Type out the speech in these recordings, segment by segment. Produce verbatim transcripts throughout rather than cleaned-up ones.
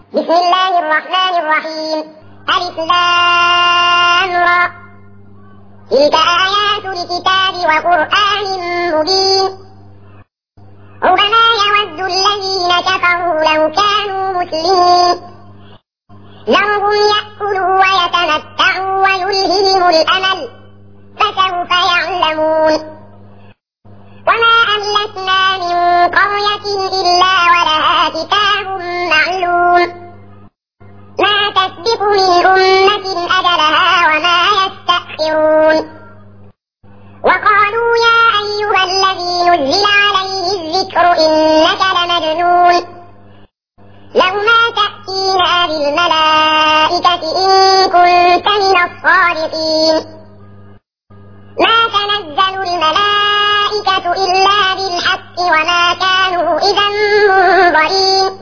بسم الله الرحمن الرحيم. ألف لام را. تلك آيات الكتاب وقرآن مبين. ربما يود الذين كفروا لو كانوا مسلمين ذرهم يأكلوا ويتمتعوا ويلههم الأمل فسوف يعلمون. وما أهلكنا من قرية إلا ولها كتاب معلوم ما تسبق من أمة أجلها وما يستأخرون. وقالوا يا أيها الذي نزل عليه الذكر إنك لمجنون لو ما تأتينا بالملائكة إن كنت من الصادقين. ما تنزل الملائكة إلا بالحق وما كانوا إذا منظرين.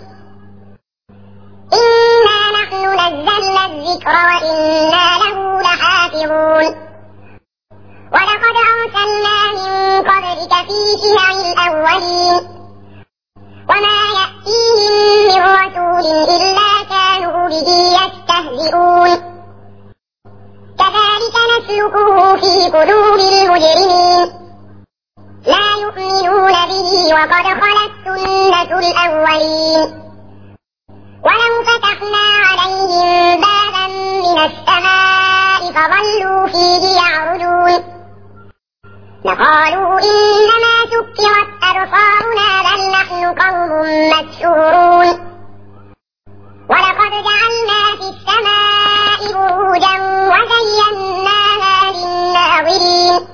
إنا نحن نزلنا الذكر وإنا له لحافظون. ولقد أرسلنا من قبلك في شيع الأولين وما يأتيهم من رسول إلا كانوا به يستهزئون. كذلك نسلكه في قلوب المجرمين لا يؤمنون به وقد خلت سنة الأولين. ولو فتحنا عليهم بابا من السماء فظلوا فيه يعرجون لقالوا إنما سكرت أبصارنا بل نحن قوم مسحورون. ولقد جعلنا في السماء بروجا وزيناها للناظرين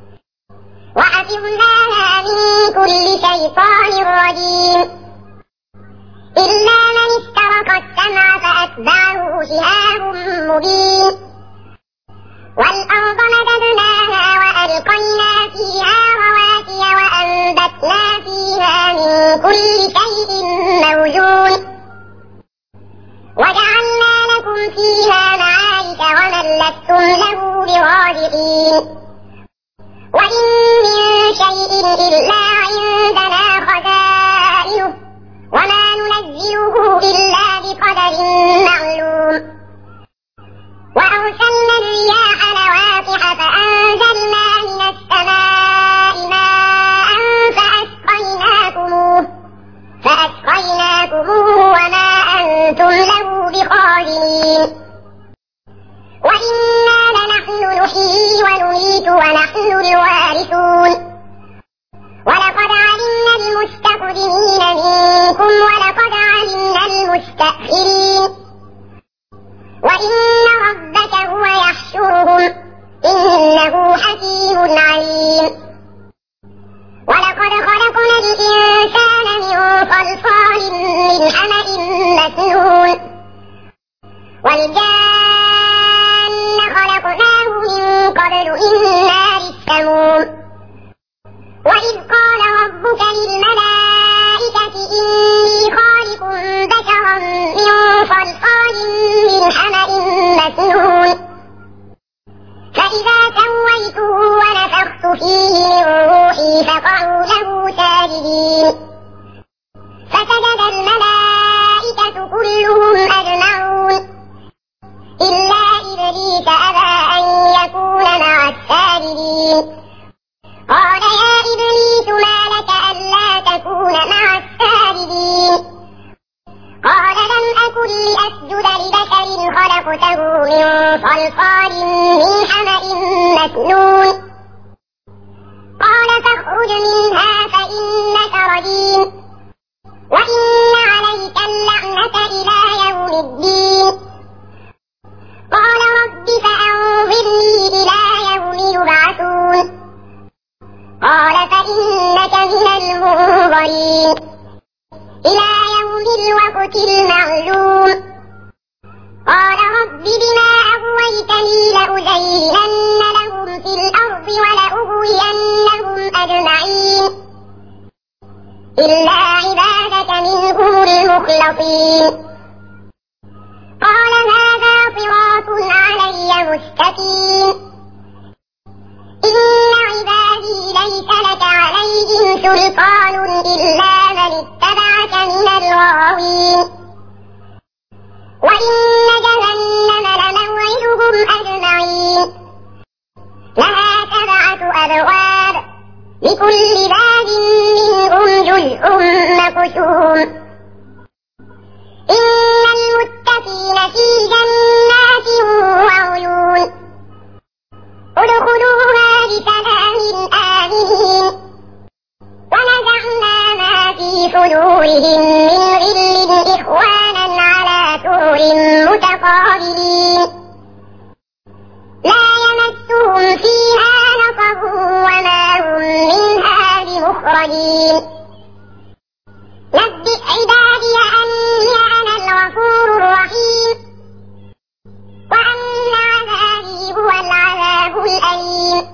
وحفظناها من كل شيطان رجيم إلا من استرق السمع فأتبعه شهاب مبين. والأرض مددناها وألقينا فيها رواسي وأنبتنا فيها من كل شيء موزون وجعلنا لكم فيها معايش ومن لستم له برازقين. وإن من شيء إلا عندنا خزائنه وما ننزله إلا بقدر معلوم. وأرسلنا الرياح لواقح فأنزلنا من السماء ماء فأسقيناكموه فأسقيناكموه وما أنتم له بخازنين. وإنا لنحن نحيي ونميت ونحن الوارثون. ولقد علمنا المستقدمين منكم ولقد علمنا المستأخرين. وإن ربك هو يحشرهم إنه حكيم عليم. ولقد خلقنا الإنسان من صلصال من حمأ مسنون والجان خلقناه من قبل من نار السموم. وإذ قال ربك للملائكة إني خالق بشرا من صلصال من حمأ مسنون فإذا سويته ونفخت فيه من روحي فقعوا له ساجدين فسجد الملائكة كلهم أجمعون إلا إبليس أبى أن يكون مع الساجدين. قال يا إبليس ما لك ألا تكون مع الساجدين. قال لم أكن لأسجد لبشر خلقته من صلصال من حمأ مسنون. قال فاخرج منها فإنك رجيم وإن عليك اللعنة إلى يوم الدين. قال رب فأنظرني إلى يوم يبعثون. قال فإنك من المنظرين إلى يوم الوقت المعلوم. قال رب بما أغويتني لأزينن لهم في الأرض ولأغوينهم أجمعين إلا عبادك منهم المخلصين. قال هذا صراط علي مستقيم. إن عبادي ليس لك عليهم سلطان إلا من اتبعك من الغاوين. وإن جهنم لموعدهم أجمعين لها سبعة أبواب لكل باب منهم جزء مقسوم إن المتقين في جنات وعيون ادخلوها بسلام آمنين ونزعنا ما في صدورهم من غل إخوانا على سرر متقابلين لا يمسهم فيها نصب وما هم منها بمخرجين نبئ عبادي أني أنا الغفور الرحيم وأن عذابي هو العذاب الأليم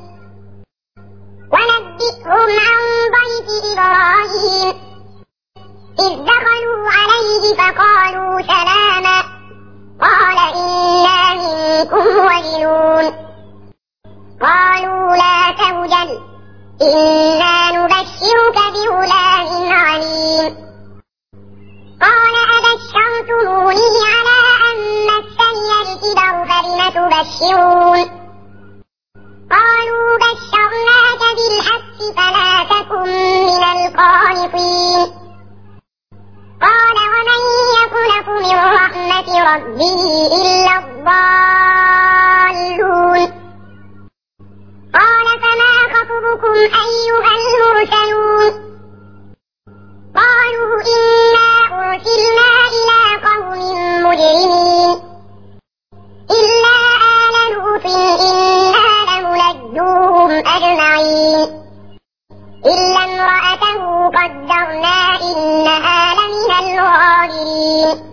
ونبئهم عن ضيف إبراهيم إذ دخلوا عليه فقالوا سلاما قال إنا منكم وجلون قالوا لا توجل إنا نبشرك بغلام عليم قال أبشرتموني على أن مسني الكبر فلم تبشرون قالوا بشرناك بالحق فلا تكن من القانطين قال ومن يقنط من رحمة ربه إلا الضالون قال فما خطبكم أيها المرسلون قالوا إنا أرسلنا إلى قوم مجرمين إلا آل لوط إنا لمنجوهم أجمعين إلا امرأته قدرنا إنها لمن الغابرين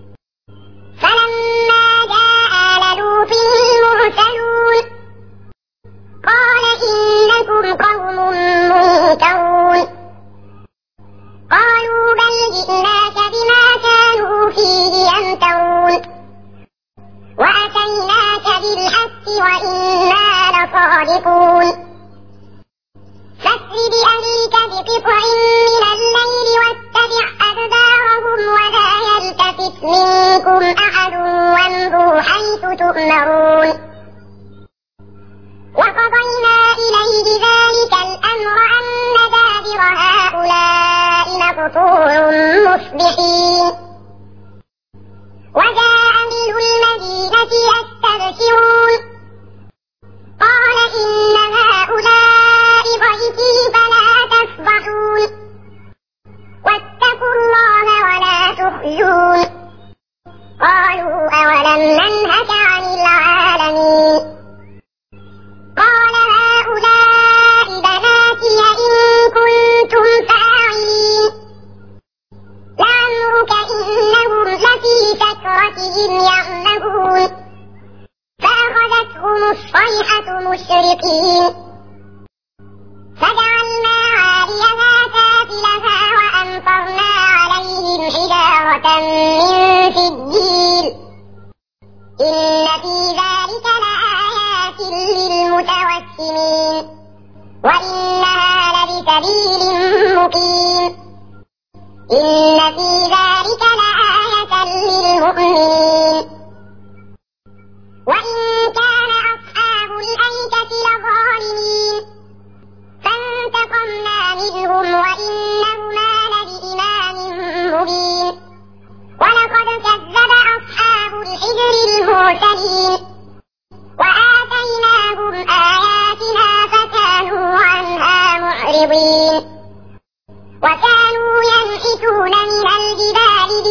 فلما جاء آل لوط المرسلون قال إنكم قوم منكرون قالوا بل جئناك بما كانوا فيه يمترون وأتيناك بالحق وإنا لصادقون فاسر بأهلك بقطع من الليل واتبع أدبارهم ولا يلتفت منكم أحد وامضوا حيث تؤمرون وقضينا إليه ذلك الأمر أن دابر هؤلاء مقطوع مصبحين وجاء أهل المدينة يستبشرون قال إن هؤلاء ضيفي فلا تفضحون واتقوا الله ولا تخزون قالوا أولم ننهك عن العالمين قال هؤلاء بناتي إن كنتم فاعلين لعمرك إنهم لفي سكرتهم يعمهون فأخذتهم الصيحة مشرقين فجعلنا عاليها سافلها وأمطرنا عليهم حجارة من سجيل إن في ذلك لآيات للمتوسمين وإنها لبسبيل مقيم إن في ذلك لآية للمؤمنين وإن كان أصحاب الأيكة لظالمين فانتقمنا منهم وإنهما لبإمام مبين ولقد كذب أصحاب الحجر المرسلين وآتيناهم آياتنا فكانوا عنها معرضين وكانوا ينحتون من الجبال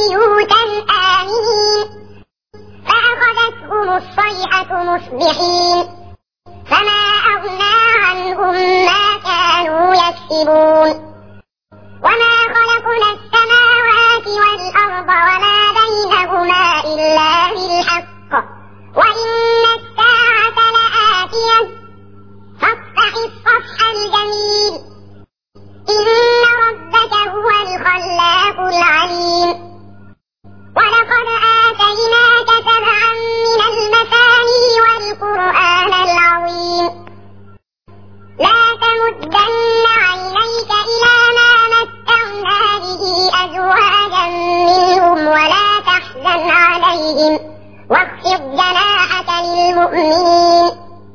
عليهم واخفض جناحك للمؤمنين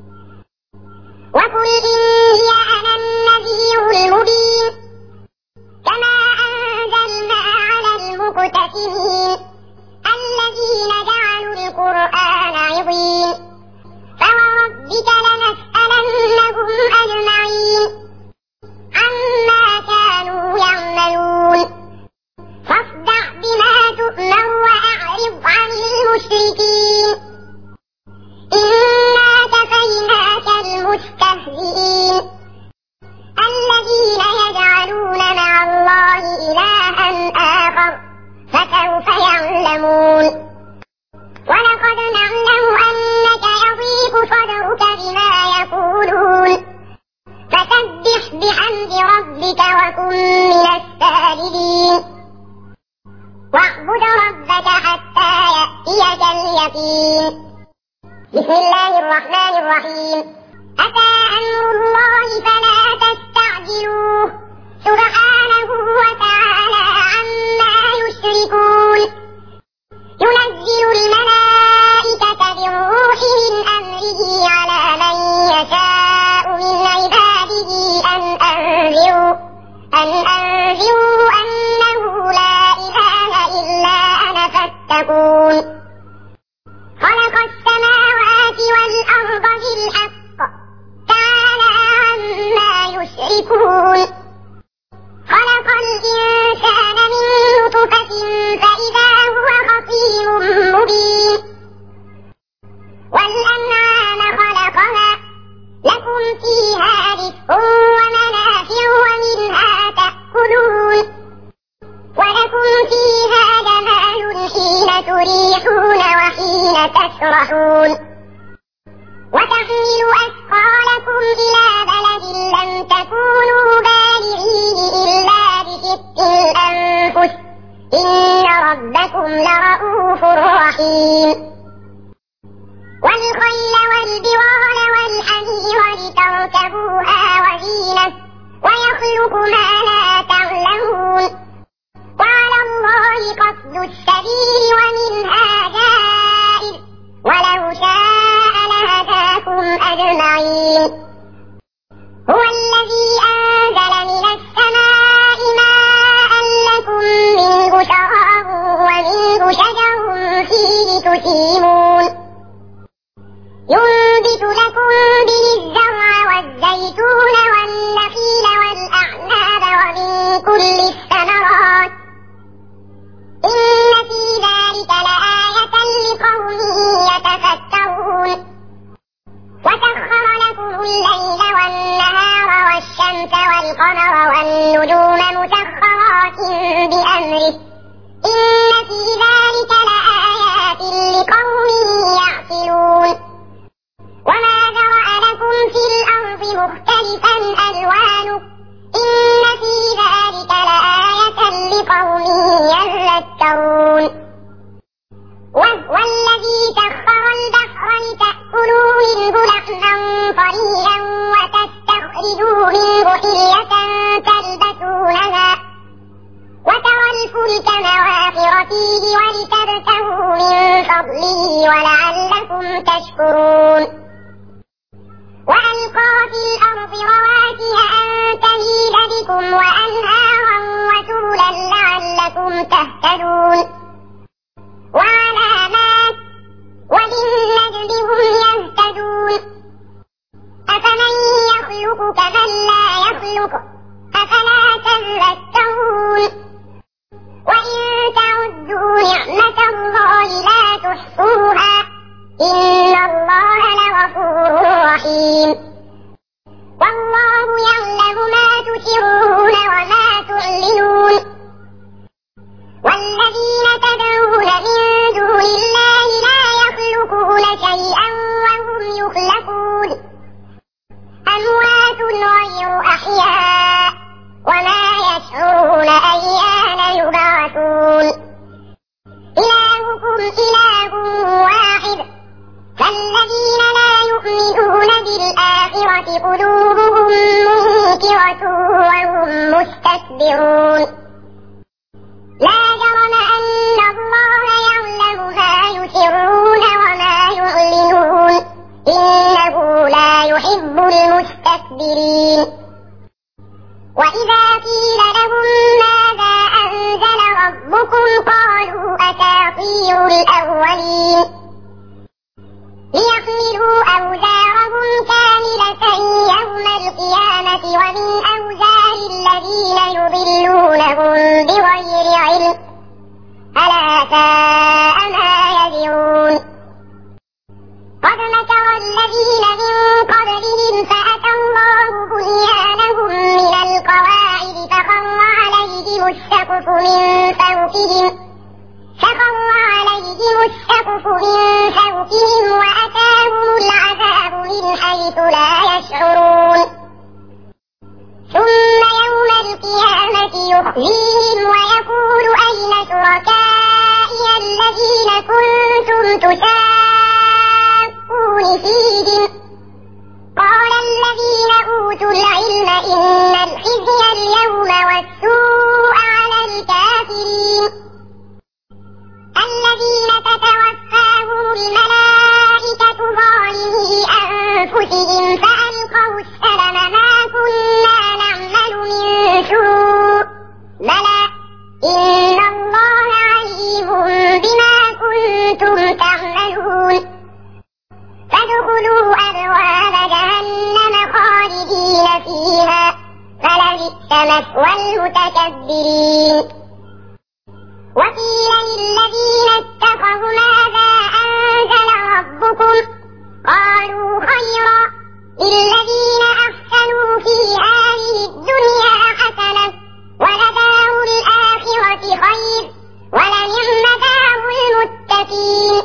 وقل إني أنا النذير المبين كما أنزلنا على المقتسمين الذين جعلوا القرآن عظيم فوربك لنسألنهم أجمعين عما كانوا يعملون فاصدع بما تؤمر وأعرض عن المشركين إنا كفيناك المستهزئين الذين يجعلون مع الله إلها آخر فسوف يعلمون ولقد نعلم أنك يضيق صدرك بما يقولون فسبح بحمد ربك وكن من الساجدين واعبد ربك حتى يأتيك اليقين بسم الله الرحمن الرحيم أتى أمر الله فلا تستعجلوه سبحانه وتعالى عما يشركون ينزل الملائكة بالروح من أمره على من يشاء من عباده أن أنذروا أن أنذروا أنه لا إله إلا أنا فاتقون خلق السماوات والأرض بالحق تعالى عما يشركون خلق الإنسان من نطفة فإذا هو خصيم مبين والأنعام خلقها لكم فيها دفء ومنافع ومنها تأكلون ولكم فيها جمال حين تريحون وحين تسرحون وتحمل أثقالكم إلى بلد لم تكونوا بالغيه إلا بشق الأنفس إن ربكم لرؤوف رحيم والخيل والبغال والحمير لتركبوها وزينة ويخلق ما لا تعلمون وعلى الله قصد السبيل ومنها جائر ولو شاء لهداكم أجمعين هو الذي أنزل من السماء ماء لكم منه شراب ومنه شجر فيه تسيمون ينبت لكم به الزرع والزيتون والنخيل والأعناب ومن كل الثمرات إن في ذلك لآية لقوم يتفكرون وسخر لكم الليل والنهار والشمس والقمر والنجوم مسخرات بأمره إن في ذلك لآيات لقوم يعقلون وما ذرأ لكم في الأرض مختلفا ألوانه إن في ذلك لآية لقوم يذكرون وهو الذي سخر البحر لتأكلوا منه لحما طريا وتستخرجوا منه حلية تلبسونها وترى الفلك مواخر فيه ولتبتغوا من فضله ولعلكم تشكرون وألقى في الأرض رواسي أن تميد بكم وأنهارا وسبلا لعلكم تهتدون وعلامات وبالنجم هم يهتدون أفمن يخلق كمن لا يخلق أفلا تذكرون وإن تعدوا نعمة الله لا تحصوها إن الله لغفور رحيم والله يعلم ما تسرون وما تعلنون والذين تدعون من دون الله لا يخلقون شيئا وهم يخلقون أموات غير أحياء وما يشعرون أيان يبعثون إلهكم إله واحد فالذين لا يؤمنون بالآخرة قلوبهم منكرة وهم مستكبرون لا جرم أن الله يعلم ما أساطير الأولين ليحملوا أوزارهم كاملة يوم القيامة ومن أوزار الذين يضلونهم بغير علم ألا ساء ما يزرون قد مكر الذين من قبلهم فأتى الله بنيانهم من القواعد فخر عليهم السقف من فوقهم فخر عليهم السقف من فوقهم وأتاهم العذاب من حيث لا يشعرون ثم يوم القيامة يخزيهم ويقول أين شركائي الذين كنتم تشاقون فيهم قال الذين أوتوا العلم إن الخزي اليوم والسوء على الكافرين الذين تتوفاهم الملائكة ظالمي أنفسهم فألقوا السلم ما كنا نعمل من سوء بلى إن الله عليم بما كنتم تعملون فادخلوا أبواب جهنم خالدين فيها فلبئس مثوى المتكبرين وقيل للذين اتقوا ماذا أنزل ربكم قالوا خيرا للذين أحسنوا في هذه الدنيا حسنة ولدار الآخرة خير ولنعم دار المتقين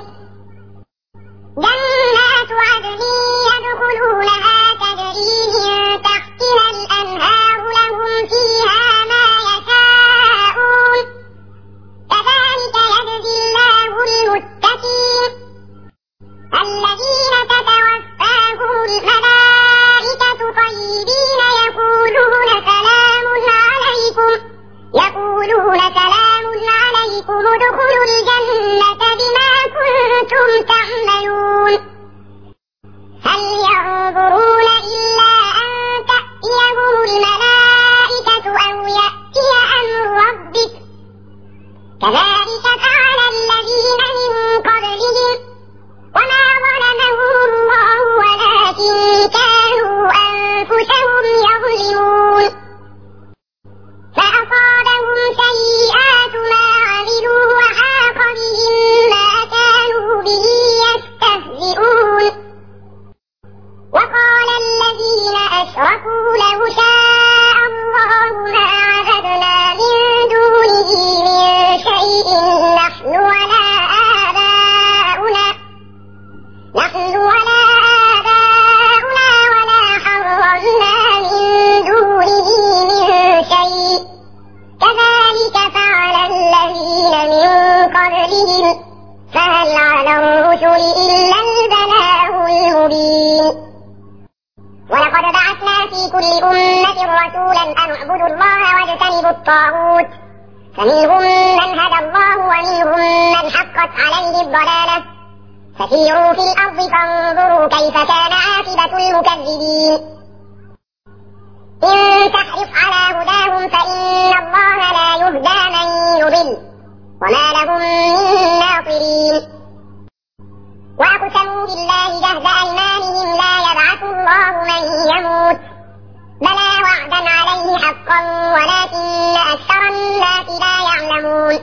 جنات عدن يدخلونها تجري من تحتها الأنهار لهم فيها ما يشاءون كذلك يجزي الله المتقين الذين تتوفاهم الملائكة طيبين يقولون سلام عليكم يقولون سلام عليكم ادخلوا الجنة بما كنتم تعملون هل ينظرون إلا أن تأتيهم الملائكة أو يأتي أمر ربك كذلك فعل الذين من قبلهم وما ظلمهم الله ولكن كانوا أنفسهم يظلمون فأصابهم سيئات ما عملوا وحاق بهم ما كانوا به يستهزئون وقال الذين أشركوا لو شاء الله ما عبدنا من دونه من شيء نحن ولا آباؤنا نحن ولا آباؤنا ولا حرمنا من دونه من شيء كذلك فعل الذين من قبلهم فهل على الرسل إلا البلاغ المبين ولقد بعثنا في كل أمة رسولا أن اعبدوا الله واجتنبوا الطاغوت فمنهم من هدى الله ومنهم من حقت عليه الضلالة فسيروا في الأرض فانظروا كيف كان عاقبة المكذبين إن تحرص على هداهم فإن الله لا يهدى من يضل وما لهم من ناصرين وأقسموا بالله جهد أيمانهم لا يبعث الله من يموت بلى وعدا عليه حقا ولكن أكثر الناس لا يعلمون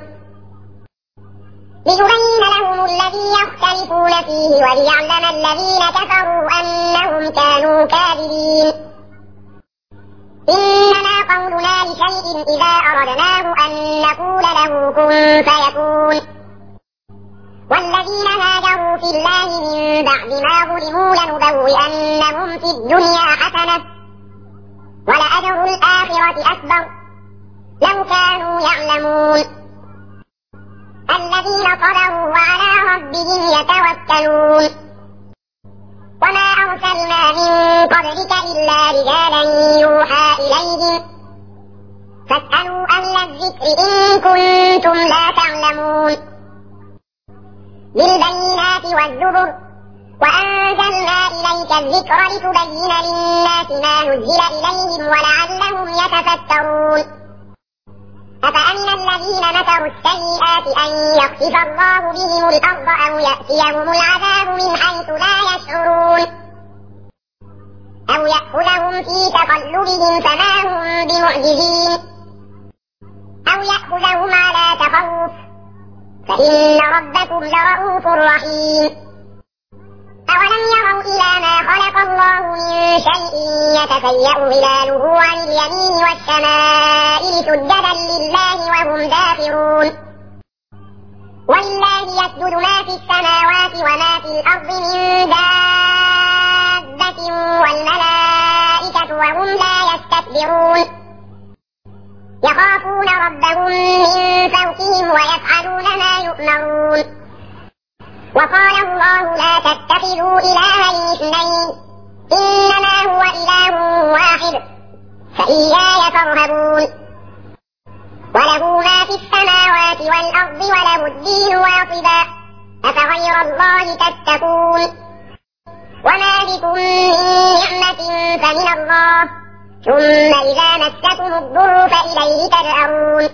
ليبين لهم الذي يختلفون فيه وليعلم الذين كفروا أنهم كانوا كاذبين إنما قولنا لشيء إذا أردناه أن نقول له كن فيكون والذين هاجروا في الله من بعد ما ظلموا لنبوئنهم في الدنيا حسنة ولأجر الآخرة أكبر لو كانوا يعلمون الذين صبروا وعلى ربهم يتوكلون وما أرسلنا من قبلك إلا رجالا يوحى إليهم فاسألوا أهل الذكر إن كنتم لا تعلمون بالبينات والزبر وأنزلنا إليك الذكر لتبين للناس ما نزل إليهم ولعلهم يتفكرون أفأمن الذين مكروا السيئات أن يخسف الله بهم الأرض أو يأتيهم العذاب من حيث لا يشعرون أو يأخذهم في تقلبهم فما هم بمعجزين أو يأخذهم على تخوف فإن ربكم لرؤوف رحيم أولم يروا إلى ما خلق الله من شيء يتفيأ ظلاله عن اليمين والشمائل سجدا لله وهم داخرون ولله يسجد ما في السماوات وما في الأرض من دابة والملائكة وهم لا يستكبرون يخافون ربهم من فوقهم ويفعلون ما يؤمرون وقال الله لا تتخذوا إلهين اثنين إنما هو إله واحد فإياي فارهبون وله ما في السماوات والأرض وله الدين واصبا أفغير الله تتقون وما بكم من نعمة فمن الله ثم إذا مسكم الضر فإليه تجأرون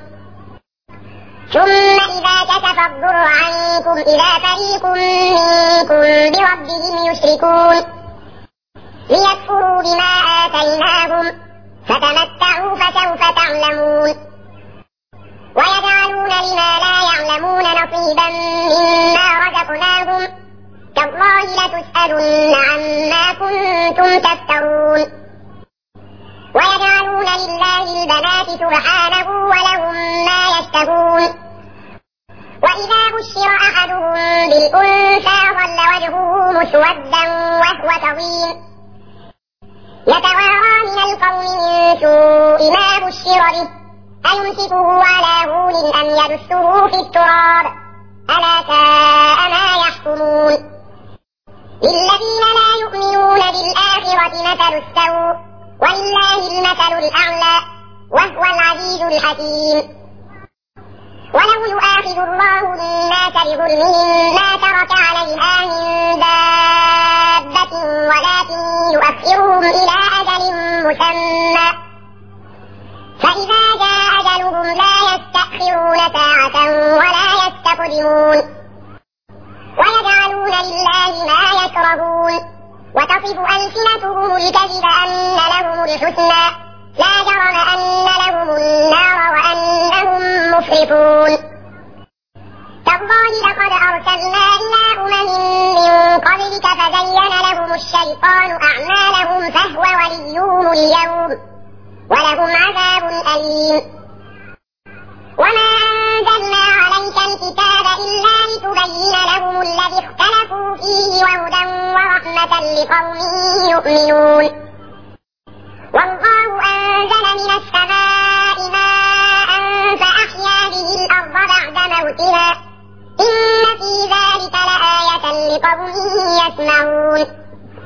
ثم إذا كشف الضر عنكم إذا فريق منكم بربهم يشركون ليكفروا بما آتيناهم فتمتعوا فسوف تعلمون ويجعلون لما لا يعلمون نصيبا مما رزقناهم تالله لتسألن عما كنتم تفترون ويجعلون لله البنات سبحانه ولهم ما يشتهون وإذا بشر أحدهم بالأنثى ظل وجهه مسودا وهو كظيم يتوارى من القوم من سوء ما بشر به أيمسكه على هون أم يدسه في التراب ألا ساء ما يحكمون للذين لا يؤمنون بالآخرة مثل السوء ولله المثل الأعلى وهو العزيز الحكيم ولو يؤاخذ الله الناس بظلمهم ما ترك عليها من دابة ولكن يؤخرهم إلى أجل مسمى فإذا جاء أجلهم لا يستأخرون ساعة ولا يستقدمون ويجعلون لله ما يكرهون وتصف ألسنتهم الكذب أن لهم الحسنى لا جرم أن لهم النار وأنهم مفرطون تالله لقد أرسلنا إلى أمم من قبلك فزين لهم الشيطان أعمالهم فهو وليهم اليوم ولهم عذاب أليم وما أنزلنا عليك الكتاب إلا لتبين لهم الذي اختلفوا فيه وهدى ورحمة لقوم يؤمنون والله أنزل من السماء ماء فأحيا به الأرض بعد موتها إن في ذلك لآية لقوم يسمعون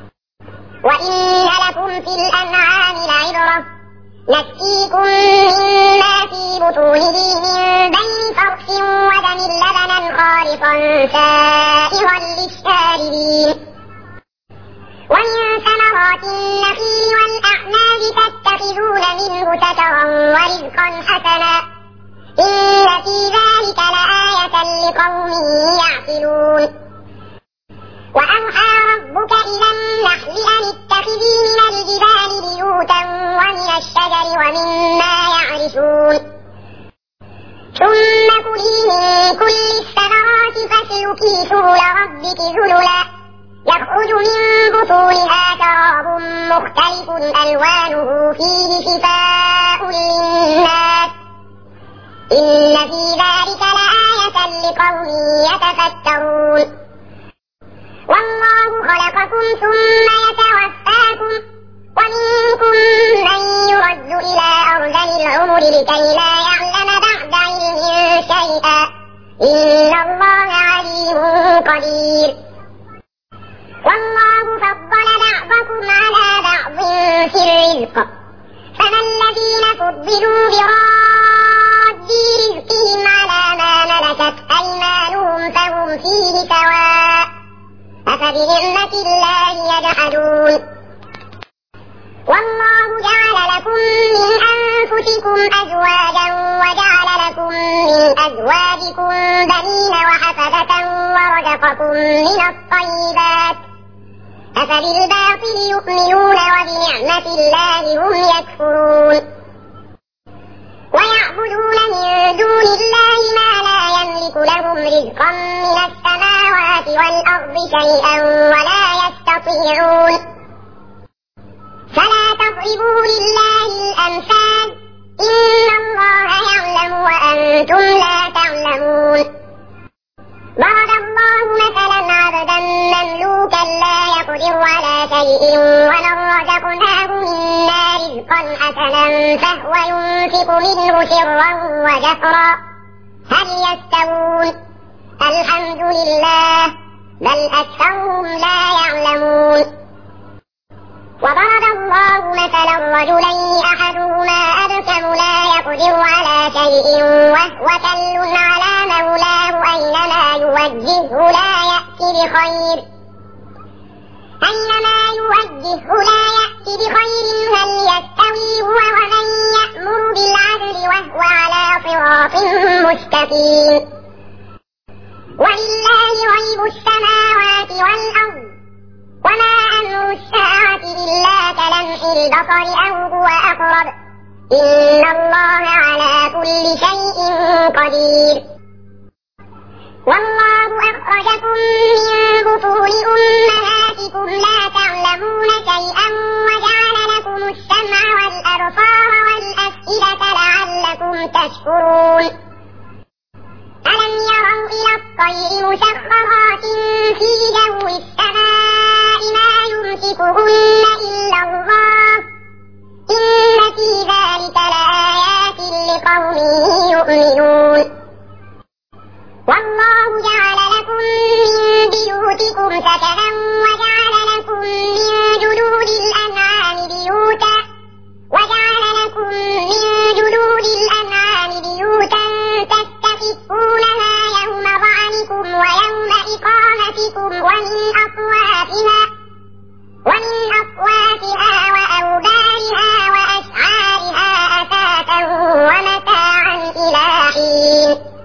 وإن لكم في الأنعام لعبرة نسقيكم مما في بطونه من بين فرث ودم لبنا خالصا سائغا للشاربين ومن ثمرات النخيل والأعناب تتخذون منه سكرا ورزقا حسنا إن في ذلك لآية لقوم يعقلون وأوحى ربك إلى النحل أن اتخذي من الجبال بيوتا ومن الشجر ومما يعرشون ثم كلي من كل الثمرات فاسلكي سبل ربك ذللا يخرج من بطونها شراب مختلف ألوانه فيه شفاء للناس إن في ذلك لآية لقوم يتفكرون والله خلقكم ثم يتوفاكم ومنكم من يرد إلى أرذل العمر لكي لا يعلم بعد علم شيئا إن الله عليم قدير والله فضل بعضكم على بعض في الرزق فما الذين فضلوا براد رزقهم على ما ملكت أيمانهم فهم فيه سواء أفبنعمة الله يجحدون والله جعل لكم من بيوتكم أزواجا وجعل لكم من أزواجكم بنين وحفدة ورزقكم من الطيبات أفبالباطل يؤمنون وبنعمة الله هم يكفرون ويعبدون من دون الله ما لا يملك لهم رزقا من السماوات والأرض شيئا ولا يستطيعون فلا تضربوا لله الأمثال إن الله يعلم وأنتم لا تعلمون ضرب الله مثلا عبدا مملوكا لا يقدر على شيء ومن رزقناه منا رزقا حسنا فهو ينفق منه سرا وجهرا هل يستوون الحمد لله بل أكثرهم لا يعلمون وضرب الله مثلا رجلين أحدهما أبكم لا يقدر على شيء وهو كل على مولاه أينما يوجهه لا يأتي بخير أينما يوجهه لا يأتي بخير هل يستوي هو ومن يأمر بالعدل وهو على صراط مستقيم ولله غيب السماوات والأرض وما أمر الساعة إلا كلمح البصر أو هو أقرب إن الله على كل شيء قدير والله أخرجكم من بطون أمهاتكم لا تعلمون شيئا وجعل لكم السمع والأبصار والأفئدة لعلكم تشكرون ألم يروا إلى الطير مسخرات في جو السماء ما يمسكهن إلا الله إن في ذلك لآيات لقوم يؤمنون والله جعل لكم من بيوتكم سكنا وجعل لكم من جلود الأنعام بيوتا وجعل لكم من جلود الأنعام بيوتا تستخفونها يوم ظعنكم ويوم إقامتكم ومن أصواتها ومن أصواتها وأوبارها وأشعارها أثاثا ومتاعا إلى حين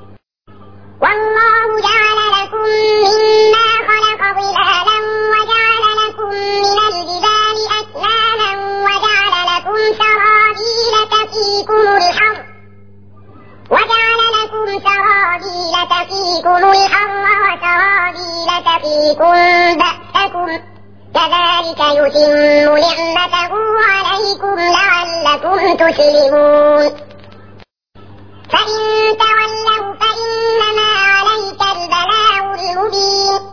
والله جعل لكم مما خلق ظلالا وجعل لكم من الجبال أكنانا وجعل لكم سرابيل تقيكم الحر وجعل لكم سرابيل تقيكم الحر وسرابيل تقيكم بأسكم كذلك يتم نعمته عليكم لعلكم تسلمون فإن تولوا فإنما عليك البلاغ المبين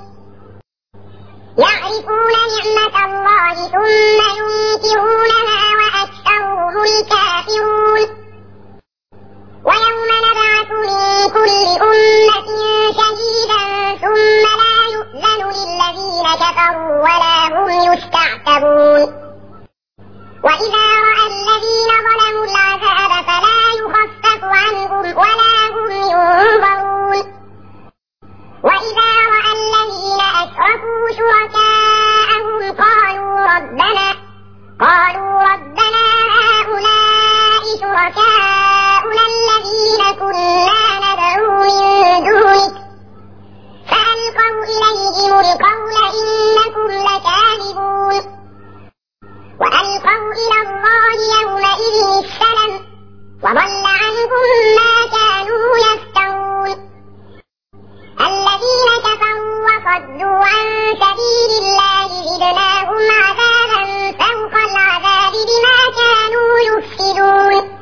يعرفون نعمة الله ثم ينكرونها وأكثرهم الكافرون ويوم نبعث من كل أمة شهيدا ثم لا يؤذن للذين كفروا ولا هم يستعتبون وإذا رأى الذين ظلموا العذاب فلا يخفف عنهم ولا هم ينظرون وإذا رأى الذين أشركوا شركاءهم قالوا ربنا قالوا ربنا هؤلاء شركاؤنا الذين كنا ندعو من دونك فألقوا إليهم القول إنكم لكاذبون وألقوا إلى الله يومئذ السلم وضل عنهم ما كانوا يفترون الذين كفروا وصدوا عن سبيل الله زدناهم عذابا فوق العذاب بما كانوا يفسدون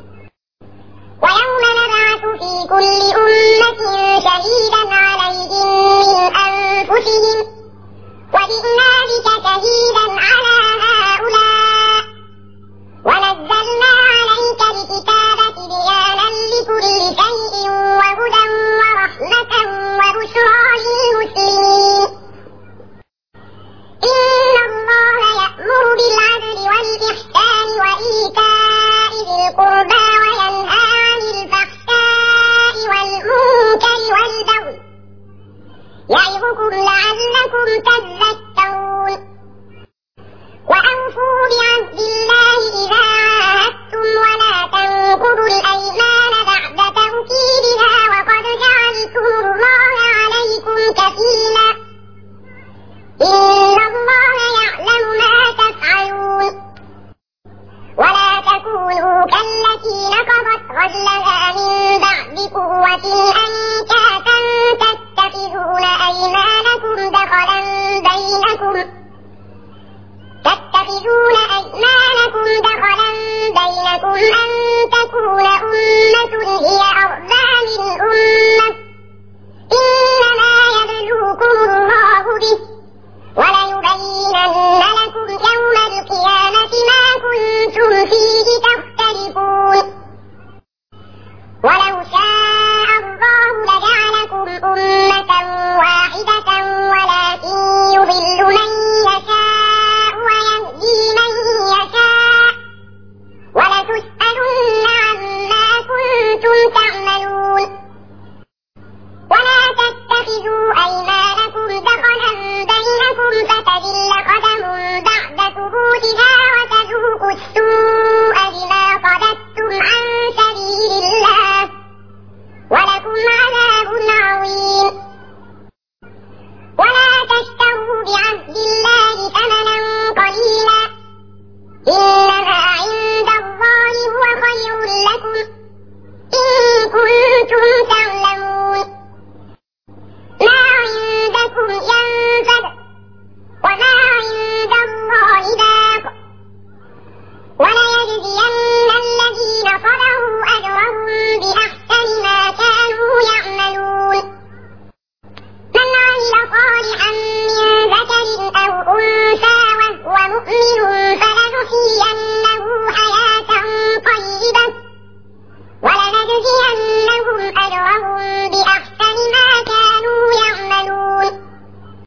ويوم نبعث في كل أمة شهيدا عليهم من أنفسهم وجئنا بك شهيدا على هؤلاء ونزلنا عليك الكتاب بيانا لكل شيء وهدى ورحمة وبشرى للمسلمين إن الله يأمر بالعدل والإحسان وإيتاء ذي القربى وينهى عن الفحشاء والمنكر والبغي يعظكم لعلكم تذكرون وأوفوا بعهد الله إذا عاهدتم ولا الأيمان بعد توكيدها وقد جعلتم الله عليكم كفيلا إن الله يعلم ما تفعلون ولا تكونوا كالتي نقضت غزلها من بعد قوة أنكاثا تتخذون أيمانكم دخلا بينكم تتخذون أيمانكم دخلا بينكم أن تكون أمة هي أربى من أمة إنما يبلوكم الله به وليبينن لكم يوم القيامة ما كنتم فيه تختلفون ولو شاء الله لجعلكم أمة واحدة ولكن يضل من يشاء ويهدي من يشاء ولتسألن عما كنتم تعملون ولا تتخذوا أيمانكم دخلا بينكم فتزل قدم بعد ثبوتها وتذوقوا السوء بما صددتم عن سبيل الله ولكم عذاب عظيم ولا تشتروا بعهد الله ثمنا قليلا إنما عند الله هو خير لكم إن كنتم تعلمون ما عندكم ينفد وما عند الله باق وليجزين الذين صبروا أجرهم بأحسن ما كانوا يعملون من عمل صالحا من ذكر أو أنثى وهو مؤمن فلنحيينه حياة طيبة ولنجزينهم أجرهم بأحسن ما كانوا يعملون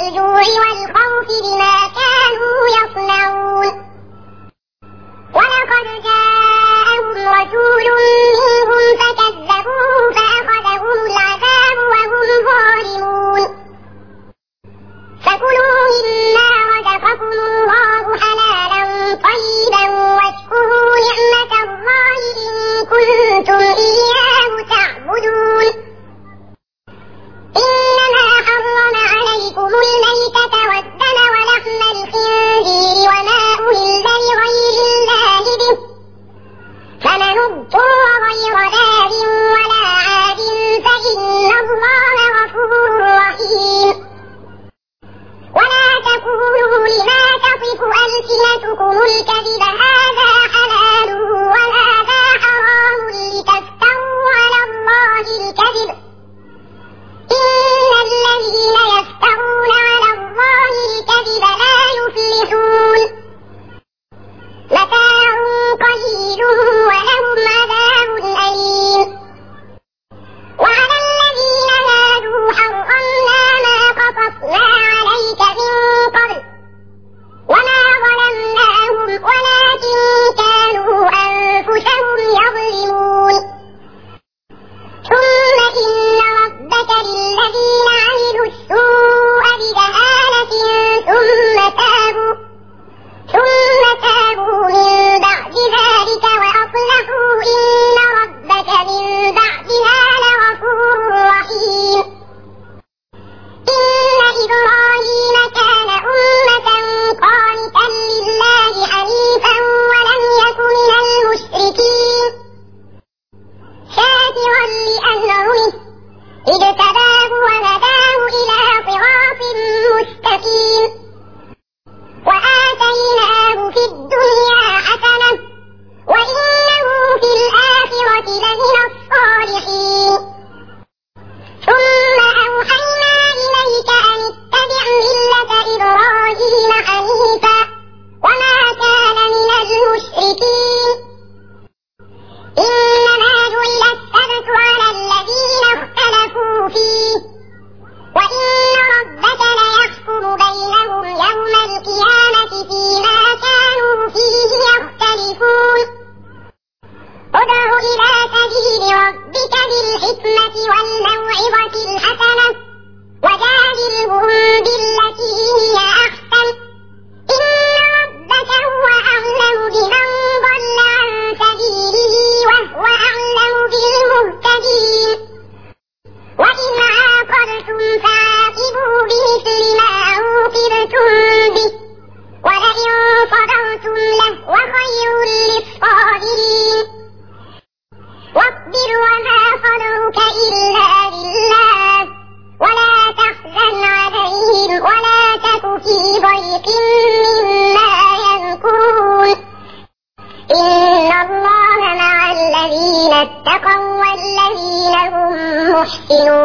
الجوع والخوف بما كانوا يصنعون. ولقد جاءهم رسول منهم فكذبوه فأخذهم العذاب وهم ظالمون. فكلوا مما رزقكم الله حلالا طيبا واشكروا نعمة الله إن كنتم إياه تعبدون. إنما حرم عليكم الميتة والدم ولحم الخنزير وما أهل لغير الله به، فمن اضطر غير باغ ولا عاد فإن الله غفور رحيم. ولا تقولوا لما تصف ألسنتكم الكذب هذا حلال وهذا حرام لتفتروا على الله الكذب، إن الذين يفترون على الله الكذب لا يفلحون. متاع قليل ولهم عذاب أليم. وعلى الذين هادوا حرمنا ما قصصنا عليك من قبل وما ظلمناهم ولكن كانوا أنفسهم يظلمون. ثم إن ربك للذين عملوا السوء بجهالة ثم تابوا ثم تابوا من بعد ذلك وأصلحوا إن ربك من بعدها لغفور رحيم. إن إبراهيم كان أمة قانتا لله حنيفا ولم يك من المشركين، شاكرا لأنعمه اجتباه وهداه إلى صراط مستقيم. وآتيناه في الدنيا حسنة وإنه في الآخرة لمن الصالحين. ثم أوحينا إليك أن اتبع ملة إبراهيم حنيفا وما كان من المشركين. إنما جعل السبت على الذين اختلفوا فيه، وإن ربك ليحكم بينهم يوم القيامة فيما كانوا فيه يختلفون. ادع إلى سبيل ربك بالحكمة والموعظة الحسنة وجادلهم بالتي هي أحسن، إن ربك هو أعلم بمن ضل عن سبيله وهو أعلم بالمهتدين. وإن عاقبتم فعاقبوا بمثل ما عوقبتم به ولئن صبرتم لهو خير للصابرين. واصبر وما صبرك إلا بالله ولا تحزن عليهم ولا تك في ضيق مما يمكرون. إن الله مع الذين اتقوا والذين هم محسنون.